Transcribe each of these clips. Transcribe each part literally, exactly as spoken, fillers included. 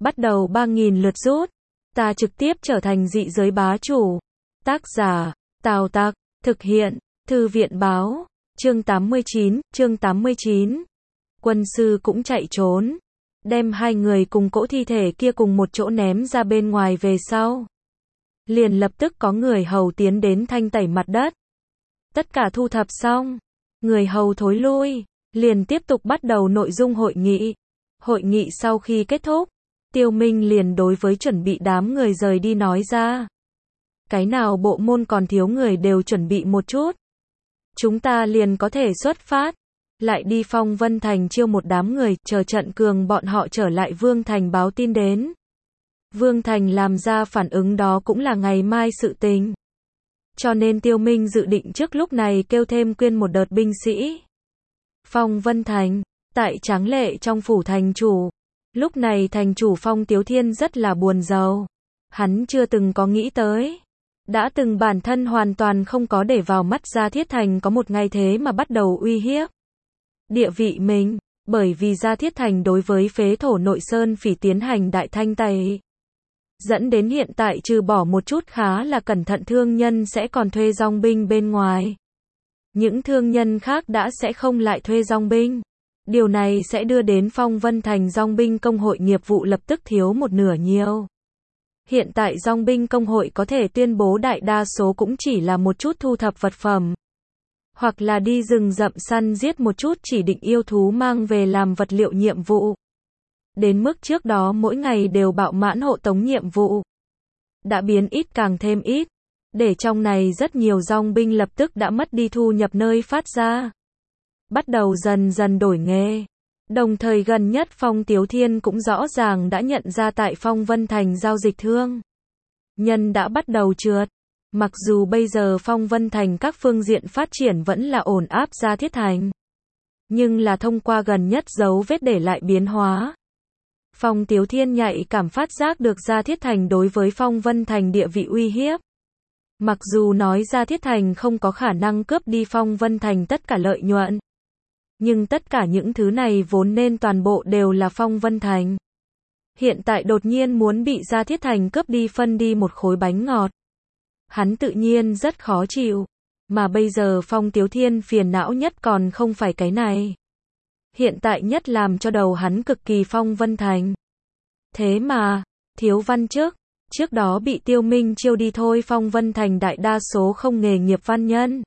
Bắt đầu ba nghìn lượt rút. Ta trực tiếp trở thành dị giới bá chủ. Tác giả, Tào Tặc, thực hiện, Thư viện báo, chương tám mươi chín, chương tám mươi chín. Quân sư cũng chạy trốn. Đem hai người cùng cỗ thi thể kia cùng một chỗ ném ra bên ngoài về sau. Liền lập tức có người hầu tiến đến thanh tẩy mặt đất. Tất cả thu thập xong. Người hầu thối lui. Liền tiếp tục bắt đầu nội dung hội nghị. Hội nghị sau khi kết thúc. Tiêu Minh liền đối với chuẩn bị đám người rời đi nói ra. Cái nào bộ môn còn thiếu người đều chuẩn bị một chút. Chúng ta liền có thể xuất phát. Lại đi Phong Vân Thành chiêu một đám người, chờ trận cường bọn họ trở lại Vương Thành báo tin đến. Vương Thành làm ra phản ứng đó cũng là ngày mai sự tình. Cho nên Tiêu Minh dự định trước lúc này kêu thêm quyên một đợt binh sĩ. Phong Vân Thành, tại Tráng Lệ trong phủ thành chủ. Lúc này thành chủ Phong Tiếu Thiên rất là buồn rầu. Hắn chưa từng có nghĩ tới. Đã từng bản thân hoàn toàn không có để vào mắt Gia Thiết Thành có một ngày thế mà bắt đầu uy hiếp địa vị mình, bởi vì Gia Thiết Thành đối với phế thổ nội sơn phỉ tiến hành đại thanh tẩy. Dẫn đến hiện tại trừ bỏ một chút khá là cẩn thận thương nhân sẽ còn thuê dòng binh bên ngoài. Những thương nhân khác đã sẽ không lại thuê dòng binh. Điều này sẽ đưa đến Phong Vân Thành dòng binh công hội nghiệp vụ lập tức thiếu một nửa nhiều. Hiện tại dòng binh công hội có thể tuyên bố đại đa số cũng chỉ là một chút thu thập vật phẩm. Hoặc là đi rừng rậm săn giết một chút chỉ định yêu thú mang về làm vật liệu nhiệm vụ. Đến mức trước đó mỗi ngày đều bạo mãn hộ tống nhiệm vụ. Đã biến ít càng thêm ít. Để trong này rất nhiều dòng binh lập tức đã mất đi thu nhập nơi phát ra. Bắt đầu dần dần đổi nghề. Đồng thời gần nhất Phong Tiếu Thiên cũng rõ ràng đã nhận ra tại Phong Vân Thành giao dịch thương nhân đã bắt đầu trượt. Mặc dù bây giờ Phong Vân Thành các phương diện phát triển vẫn là ổn áp Gia Thiết Thành. Nhưng là thông qua gần nhất dấu vết để lại biến hóa. Phong Tiếu Thiên nhạy cảm phát giác được Gia Thiết Thành đối với Phong Vân Thành địa vị uy hiếp. Mặc dù nói Gia Thiết Thành không có khả năng cướp đi Phong Vân Thành tất cả lợi nhuận. Nhưng tất cả những thứ này vốn nên toàn bộ đều là Phong Vân Thành. Hiện tại đột nhiên muốn bị Gia Thiết Thành cướp đi phân đi một khối bánh ngọt. Hắn tự nhiên rất khó chịu. Mà bây giờ Phong Tiếu Thiên phiền não nhất còn không phải cái này. Hiện tại nhất làm cho đầu hắn cực kỳ Phong Vân Thành. Thế mà, thiếu văn chức. Trước đó bị Tiêu Minh chiêu đi thôi Phong Vân Thành đại đa số không nghề nghiệp văn nhân.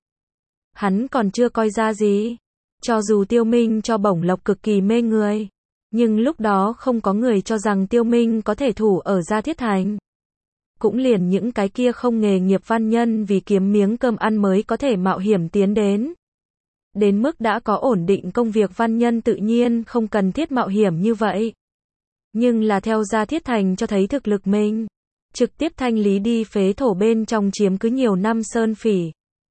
Hắn còn chưa coi ra gì. Cho dù Tiêu Minh cho bổng lộc cực kỳ mê người. Nhưng lúc đó không có người cho rằng Tiêu Minh có thể thủ ở Gia Thiết Thành. Cũng liền những cái kia không nghề nghiệp văn nhân vì kiếm miếng cơm ăn mới có thể mạo hiểm tiến đến. Đến mức đã có ổn định công việc văn nhân tự nhiên không cần thiết mạo hiểm như vậy. Nhưng là theo Gia Thiết Thành cho thấy thực lực mình. Trực tiếp thanh lý đi phế thổ bên trong chiếm cứ nhiều năm sơn phỉ.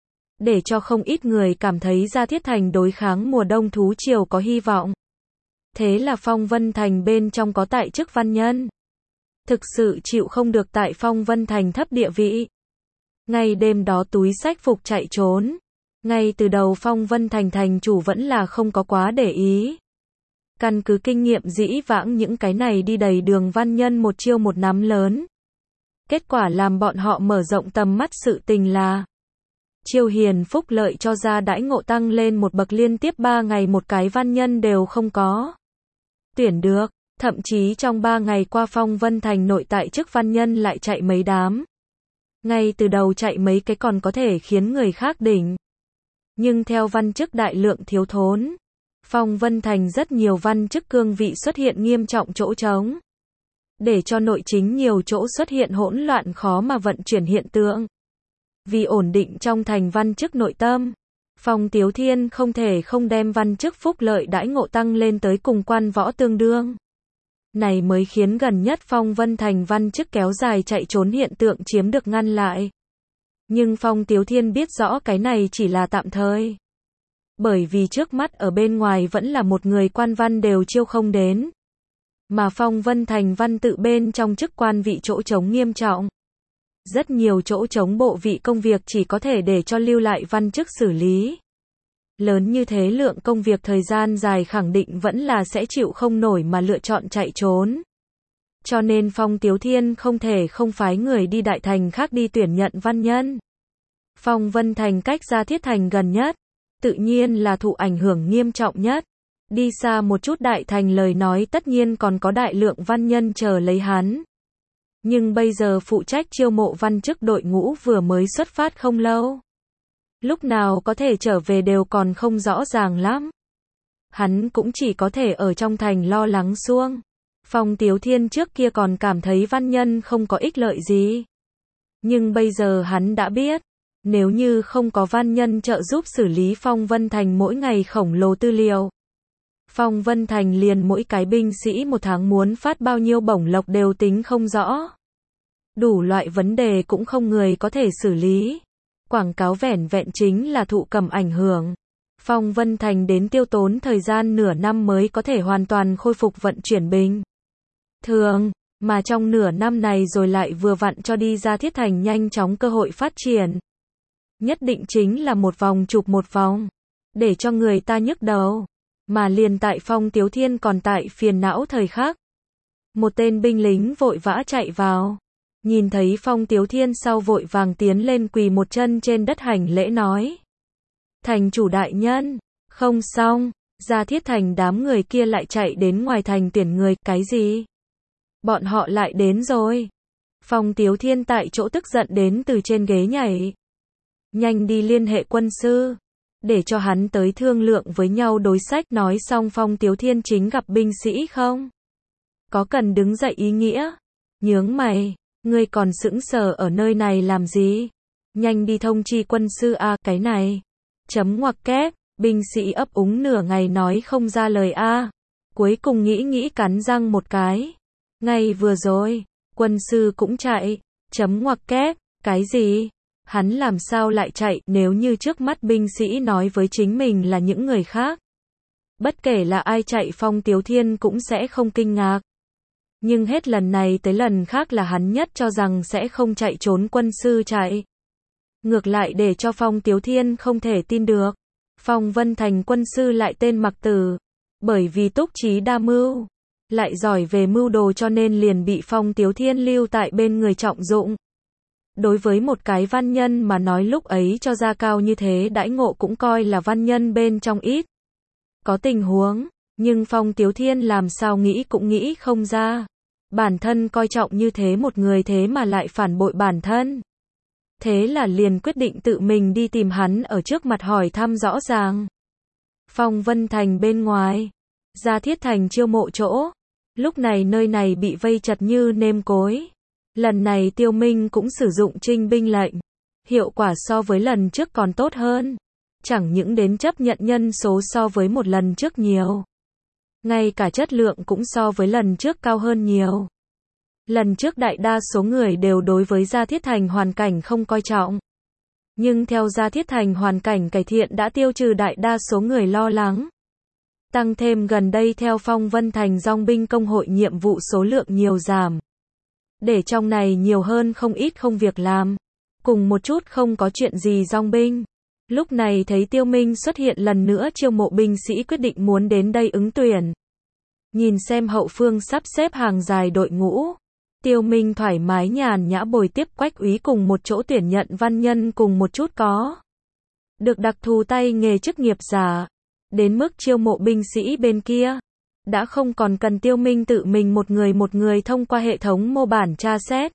Để cho không ít người cảm thấy Gia Thiết Thành đối kháng mùa đông thú triều có hy vọng. Thế là Phong Vân Thành bên trong có tại chức văn nhân. Thực sự chịu không được tại Phong Vân Thành thấp địa vị. Ngay đêm đó túi sách phục chạy trốn. Ngay từ đầu Phong Vân Thành thành chủ vẫn là không có quá để ý. Căn cứ kinh nghiệm dĩ vãng những cái này đi đầy đường văn nhân một chiêu một nắm lớn. Kết quả làm bọn họ mở rộng tầm mắt sự tình là chiêu hiền phúc lợi cho ra đãi ngộ tăng lên một bậc liên tiếp ba ngày một cái văn nhân đều không có tuyển được. Thậm chí trong ba ngày qua Phong Vân Thành nội tại chức văn nhân lại chạy mấy đám. Ngay từ đầu chạy mấy cái còn có thể khiến người khác đỉnh. Nhưng theo văn chức đại lượng thiếu thốn. Phong Vân Thành rất nhiều văn chức cương vị xuất hiện nghiêm trọng chỗ trống. Để cho nội chính nhiều chỗ xuất hiện hỗn loạn khó mà vận chuyển hiện tượng. Vì ổn định trong thành văn chức nội tâm. Phong Tiếu Thiên không thể không đem văn chức phúc lợi đãi ngộ tăng lên tới cùng quan võ tương đương. Này mới khiến gần nhất Phong Vân Thành văn chức kéo dài chạy trốn hiện tượng chiếm được ngăn lại. Nhưng Phong Tiếu Thiên biết rõ cái này chỉ là tạm thời. Bởi vì trước mắt ở bên ngoài vẫn là một người quan văn đều chiêu không đến. Mà Phong Vân Thành văn tự bên trong chức quan vị chỗ trống nghiêm trọng. Rất nhiều chỗ trống bộ vị công việc chỉ có thể để cho lưu lại văn chức xử lý. Lớn như thế lượng công việc thời gian dài khẳng định vẫn là sẽ chịu không nổi mà lựa chọn chạy trốn. cho nên Phong Tiếu Thiên không thể không phái người đi đại thành khác đi tuyển nhận văn nhân. Phong Vân Thành cách Gia Thiết Thành gần nhất, tự nhiên là thụ ảnh hưởng nghiêm trọng nhất. Đi xa một chút đại thành lời nói tất nhiên còn có đại lượng văn nhân chờ lấy hắn. Nhưng bây giờ phụ trách chiêu mộ văn chức đội ngũ vừa mới xuất phát không lâu. Lúc nào có thể trở về đều còn không rõ ràng lắm. Hắn cũng chỉ có thể ở trong thành lo lắng xuông. Phong Tiếu Thiên trước kia còn cảm thấy văn nhân không có ích lợi gì. Nhưng bây giờ hắn đã biết, nếu như không có văn nhân trợ giúp xử lý Phong Vân Thành mỗi ngày khổng lồ tư liệu. Phong Vân Thành liền mỗi cái binh sĩ một tháng muốn phát bao nhiêu bổng lộc đều tính không rõ. Đủ loại vấn đề cũng không người có thể xử lý. Quảng cáo vẻn vẹn chính là thụ cầm ảnh hưởng. Phong Vân Thành đến tiêu tốn thời gian nửa năm mới có thể hoàn toàn khôi phục vận chuyển bình thường, mà trong nửa năm này rồi lại vừa vặn cho đi Gia Thiết Thành nhanh chóng cơ hội phát triển. Nhất định chính là một vòng chụp một vòng, để cho người ta nhức đầu. Mà liền tại Phong Tiếu Thiên còn tại phiền não thời khắc, một tên binh lính vội vã chạy vào, nhìn thấy Phong Tiếu Thiên sau vội vàng tiến lên quỳ một chân trên đất hành lễ nói: Thành chủ đại nhân. Không xong, Gia Thiết Thành đám người kia lại chạy đến ngoài thành tuyển người. Cái gì? Bọn họ lại đến rồi. Phong Tiếu Thiên tại chỗ tức giận đến từ trên ghế nhảy. Nhanh đi liên hệ quân sư, để cho hắn tới thương lượng với nhau đối sách. Nói xong Phong Tiếu Thiên chính gặp binh sĩ không? Có cần đứng dậy ý nghĩa? Nhướng mày, ngươi còn sững sờ ở nơi này làm gì? Nhanh đi thông chi quân sư a. À, cái này. Chấm ngoặc kép, binh sĩ ấp úng nửa ngày nói không ra lời a. À. Cuối cùng nghĩ nghĩ cắn răng một cái. Ngay vừa rồi, quân sư cũng chạy. Chấm ngoặc kép, cái gì? Hắn làm sao lại chạy? Nếu như trước mắt binh sĩ nói với chính mình là những người khác, bất kể là ai chạy Phong Tiếu Thiên cũng sẽ không kinh ngạc. Nhưng hết lần này tới lần khác là hắn nhất cho rằng sẽ không chạy trốn quân sư chạy. Ngược lại để cho Phong Tiếu Thiên không thể tin được. Phong Vân Thành quân sư lại tên Mặc Tử. Bởi vì túc trí đa mưu, lại giỏi về mưu đồ cho nên liền bị Phong Tiếu Thiên lưu tại bên người trọng dụng. Đối với một cái văn nhân mà nói lúc ấy cho ra cao như thế đãi ngộ cũng coi là văn nhân bên trong ít có tình huống. Nhưng Phong Tiếu Thiên làm sao nghĩ cũng nghĩ không ra. Bản thân coi trọng như thế một người thế mà lại phản bội bản thân. Thế là liền quyết định tự mình đi tìm hắn ở trước mặt hỏi thăm rõ ràng. Phong Vân Thành bên ngoài, Gia Thiết Thành chiêu mộ chỗ. Lúc này nơi này bị vây chật như nêm cối. Lần này Tiêu Minh cũng sử dụng trinh binh lệnh. Hiệu quả so với lần trước còn tốt hơn. Chẳng những đến chấp nhận nhân số so với một lần trước nhiều. Ngay cả chất lượng cũng so với lần trước cao hơn nhiều. Lần trước đại đa số người đều đối với Gia Thiết Thành hoàn cảnh không coi trọng. Nhưng theo Gia Thiết Thành hoàn cảnh cải thiện đã tiêu trừ đại đa số người lo lắng. Tăng thêm gần đây theo Phong Vân Thành dong binh công hội nhiệm vụ số lượng nhiều giảm. Để trong này nhiều hơn không ít không việc làm. Cùng một chút không có chuyện gì dong binh. Lúc này thấy Tiêu Minh xuất hiện lần nữa chiêu mộ binh sĩ quyết định muốn đến đây ứng tuyển. Nhìn xem hậu phương sắp xếp hàng dài đội ngũ. Tiêu Minh thoải mái nhàn nhã bồi tiếp Quách úy cùng một chỗ tuyển nhận văn nhân cùng một chút có được đặc thù tay nghề chức nghiệp giả. Đến mức chiêu mộ binh sĩ bên kia, đã không còn cần Tiêu Minh tự mình một người một người thông qua hệ thống mô bản tra xét.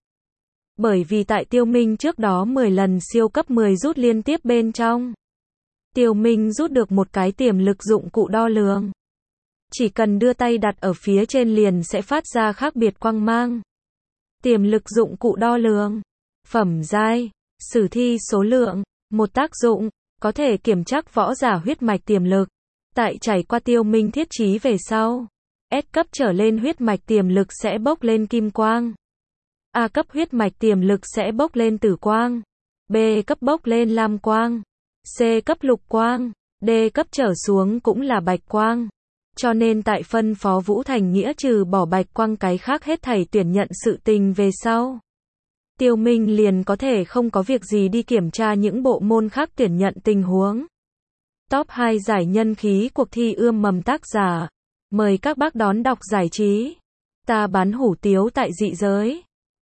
Bởi vì tại Tiêu Minh trước đó mười lần siêu cấp mười rút liên tiếp bên trong. Tiêu Minh rút được một cái tiềm lực dụng cụ đo lường. Chỉ cần đưa tay đặt ở phía trên liền sẽ phát ra khác biệt quang mang. Tiềm lực dụng cụ đo lường. Phẩm giai, sử thi số lượng. Một tác dụng, có thể kiểm tra võ giả huyết mạch tiềm lực. Tại trải qua Tiêu Minh thiết trí về sau, S cấp trở lên huyết mạch tiềm lực sẽ bốc lên kim quang. A cấp huyết mạch tiềm lực sẽ bốc lên tử quang. B cấp bốc lên lam quang. C cấp lục quang. D cấp trở xuống cũng là bạch quang. Cho nên tại phân phó Vũ Thành Nghĩa trừ bỏ bạch quang cái khác hết thảy tuyển nhận sự tình về sau. Tiêu Minh liền có thể không có việc gì đi kiểm tra những bộ môn khác tuyển nhận tình huống. Top hai giải nhân khí cuộc thi ươm mầm tác giả. Mời các bác đón đọc giải trí. Ta bán hủ tiếu tại dị giới.